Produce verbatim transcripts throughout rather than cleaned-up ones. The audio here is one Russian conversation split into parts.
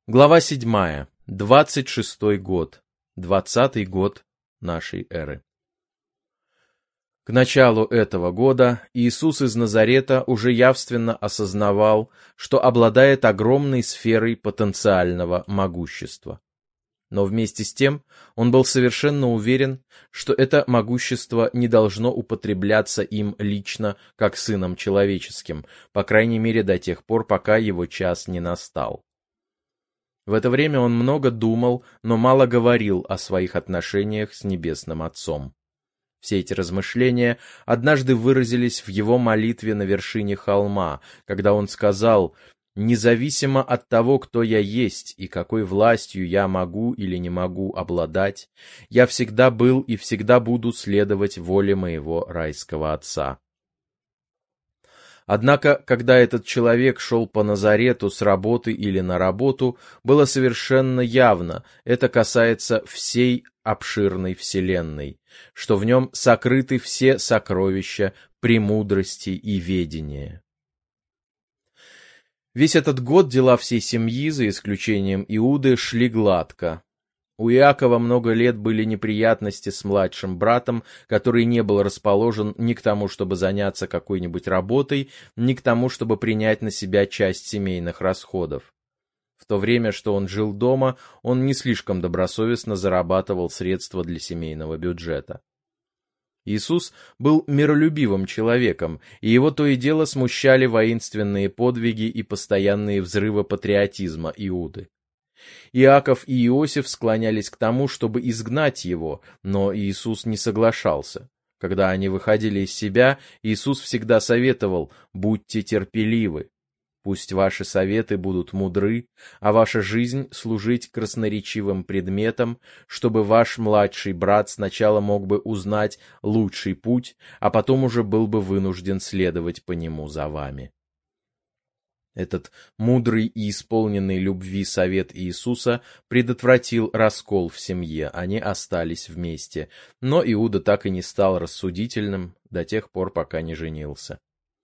Глава седьмая. Двадцать шестой год. Двадцатый год нашей эры. К началу этого года Иисус из Назарета уже явственно осознавал, что обладает огромной сферой потенциального могущества. Но вместе с тем он был совершенно уверен, что это могущество не должно употребляться им лично, как сыном человеческим, по крайней мере до тех пор, пока его час не настал. В это время он много думал, но мало говорил о своих отношениях с Небесным Отцом. Все эти размышления однажды выразились в его молитве на вершине холма, когда он сказал: «Независимо от того, кто я есть и какой властью я могу или не могу обладать, я всегда был и всегда буду следовать воле моего райского Отца». Однако, когда этот человек шел по Назарету с работы или на работу, было совершенно явно, это касается всей обширной вселенной, что в нем сокрыты все сокровища премудрости и ведения. Весь этот год дела всей семьи, за исключением Иуды, шли гладко. У Иакова много лет были неприятности с младшим братом, который не был расположен ни к тому, чтобы заняться какой-нибудь работой, ни к тому, чтобы принять на себя часть семейных расходов. В то время, что он жил дома, он не слишком добросовестно зарабатывал средства для семейного бюджета. Иисус был миролюбивым человеком, и его то и дело смущали воинственные подвиги и постоянные взрывы патриотизма Иуды. Иаков и Иосиф склонялись к тому, чтобы изгнать его, но Иисус не соглашался. Когда они выходили из себя, Иисус всегда советовал: «Будьте терпеливы, пусть ваши советы будут мудры, а ваша жизнь служить красноречивым предметом, чтобы ваш младший брат сначала мог бы узнать лучший путь, а потом уже был бы вынужден следовать по нему за вами». Этот мудрый и исполненный любви совет Иисуса предотвратил раскол в семье, они остались вместе, но Иуда так и не стал рассудительным до тех пор, пока не женился.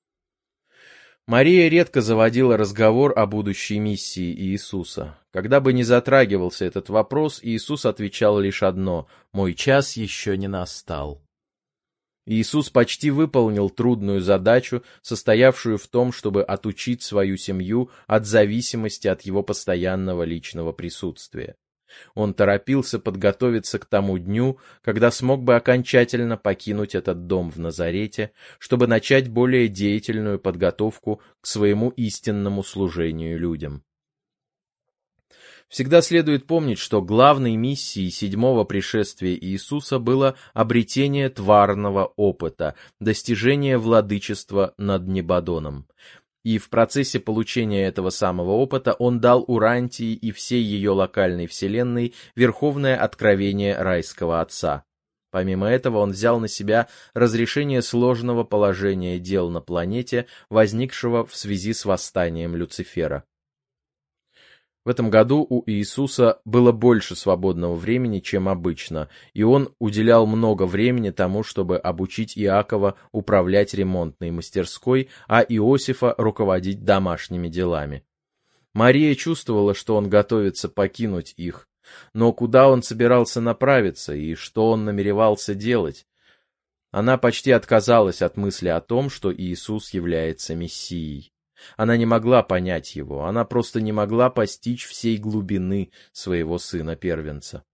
Мария редко заводила разговор о будущей миссии Иисуса. Когда бы ни затрагивался этот вопрос, Иисус отвечал лишь одно: «Мой час еще не настал». Иисус почти выполнил трудную задачу, состоявшую в том, чтобы отучить свою семью от зависимости от его постоянного личного присутствия. Он торопился подготовиться к тому дню, когда смог бы окончательно покинуть этот дом в Назарете, чтобы начать более деятельную подготовку к своему истинному служению людям. Всегда следует помнить, что главной миссией седьмого пришествия Иисуса было обретение тварного опыта, достижение владычества над Небодоном. И в процессе получения этого самого опыта он дал Урантии и всей ее локальной вселенной верховное откровение райского Отца. Помимо этого он взял на себя разрешение сложного положения дел на планете, возникшего в связи с восстанием Люцифера. В этом году у Иисуса было больше свободного времени, чем обычно, и он уделял много времени тому, чтобы обучить Иакова управлять ремонтной мастерской, а Иосифа руководить домашними делами. Мария чувствовала, что он готовится покинуть их, но куда он собирался направиться и что он намеревался делать? Она почти отказалась от мысли о том, что Иисус является Мессией. Она не могла понять его, она просто не могла постичь всей глубины своего сына-первенца.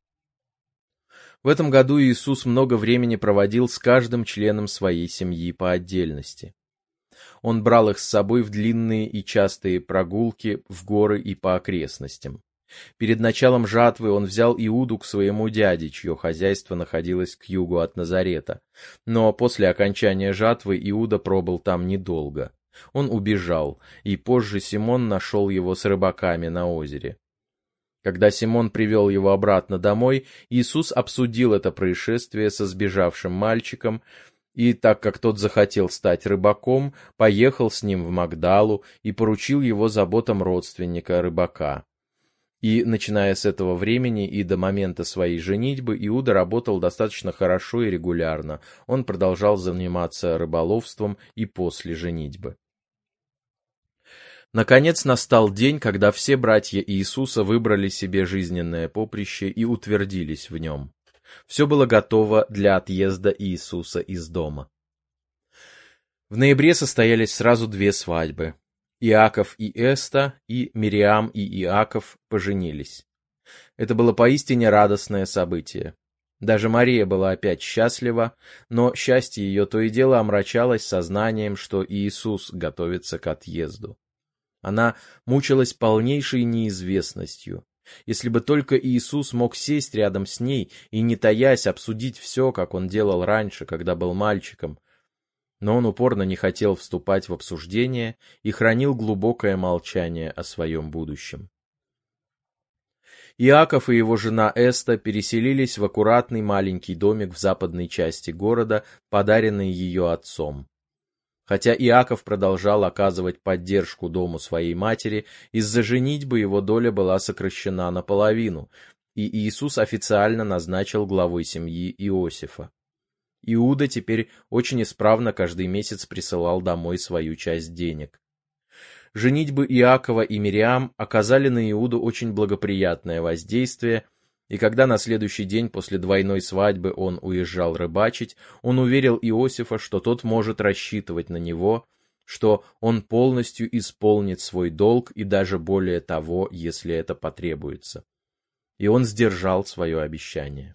В этом году Иисус много времени проводил с каждым членом своей семьи по отдельности. Он брал их с собой в длинные и частые прогулки в горы и по окрестностям. Перед началом жатвы он взял Иуду к своему дяде, чье хозяйство находилось к югу от Назарета. Но после окончания жатвы Иуда пробыл там недолго. Он убежал, и позже Симон нашел его с рыбаками на озере. Когда Симон привел его обратно домой, Иисус обсудил это происшествие со сбежавшим мальчиком, и, так как тот захотел стать рыбаком, поехал с ним в Магдалу и поручил его заботам родственника рыбака. И, начиная с этого времени и до момента своей женитьбы, Иуда работал достаточно хорошо и регулярно. Он продолжал заниматься рыболовством и после женитьбы. Наконец настал день, когда все братья Иисуса выбрали себе жизненное поприще и утвердились в нем. Все было готово для отъезда Иисуса из дома. В ноябре состоялись сразу две свадьбы. Иаков и Эста, и Мириам и Иаков поженились. Это было поистине радостное событие. Даже Мария была опять счастлива, но счастье ее то и дело омрачалось сознанием, что Иисус готовится к отъезду. Она мучилась полнейшей неизвестностью. Если бы только Иисус мог сесть рядом с ней и, не таясь, обсудить все, как он делал раньше, когда был мальчиком. Но он упорно не хотел вступать в обсуждение и хранил глубокое молчание о своем будущем. Иаков и его жена Эста переселились в аккуратный маленький домик в западной части города, подаренный ее отцом. Хотя Иаков продолжал оказывать поддержку дому своей матери, из-за женитьбы его доля была сокращена наполовину, и Иисус официально назначил главой семьи Иосифа. Иуда теперь очень исправно каждый месяц присылал домой свою часть денег. Женитьбы Иакова и Мириам оказали на Иуду очень благоприятное воздействие, и когда на следующий день после двойной свадьбы он уезжал рыбачить, он уверил Иосифа, что тот может рассчитывать на него, что он полностью исполнит свой долг и даже более того, если это потребуется. И он сдержал свое обещание.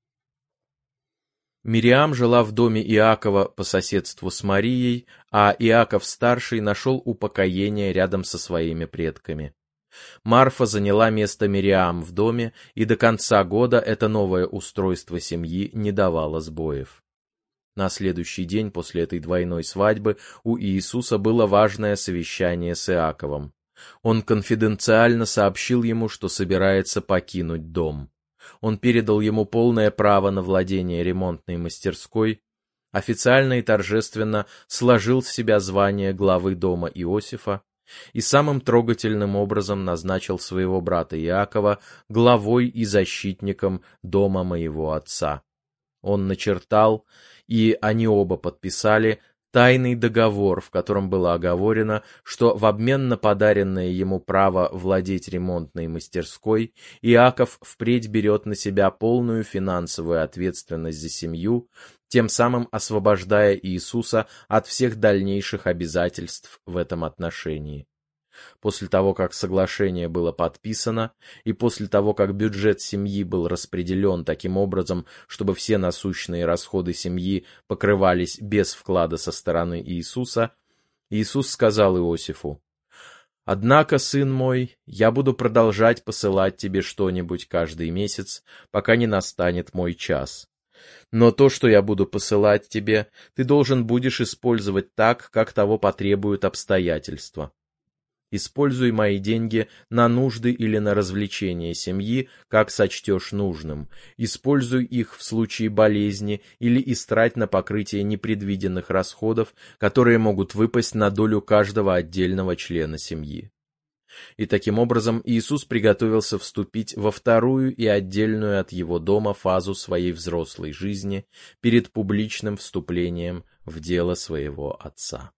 Мириам жила в доме Иакова по соседству с Марией, а Иаков-старший нашел упокоение рядом со своими предками. Марфа заняла место Мириам в доме, и до конца года это новое устройство семьи не давало сбоев. На следующий день после этой двойной свадьбы у Иисуса было важное совещание с Иаковом. Он конфиденциально сообщил ему, что собирается покинуть дом. Он передал ему полное право на владение ремонтной мастерской, официально и торжественно сложил в себя звание главы дома Иосифа и самым трогательным образом назначил своего брата Иакова главой и защитником дома моего отца. Он начертал, и они оба подписали, тайный договор, в котором было оговорено, что в обмен на подаренное ему право владеть ремонтной мастерской, Иаков впредь берет на себя полную финансовую ответственность за семью, тем самым освобождая Иисуса от всех дальнейших обязательств в этом отношении. После того, как соглашение было подписано, и после того, как бюджет семьи был распределен таким образом, чтобы все насущные расходы семьи покрывались без вклада со стороны Иисуса, Иисус сказал Иосифу: «Однако, сын мой, я буду продолжать посылать тебе что-нибудь каждый месяц, пока не настанет мой час. Но то, что я буду посылать тебе, ты должен будешь использовать так, как того потребуют обстоятельства. Используй мои деньги на нужды или на развлечения семьи, как сочтешь нужным. Используй их в случае болезни или истрать на покрытие непредвиденных расходов, которые могут выпасть на долю каждого отдельного члена семьи». И таким образом Иисус приготовился вступить во вторую и отдельную от его дома фазу своей взрослой жизни перед публичным вступлением в дело своего Отца.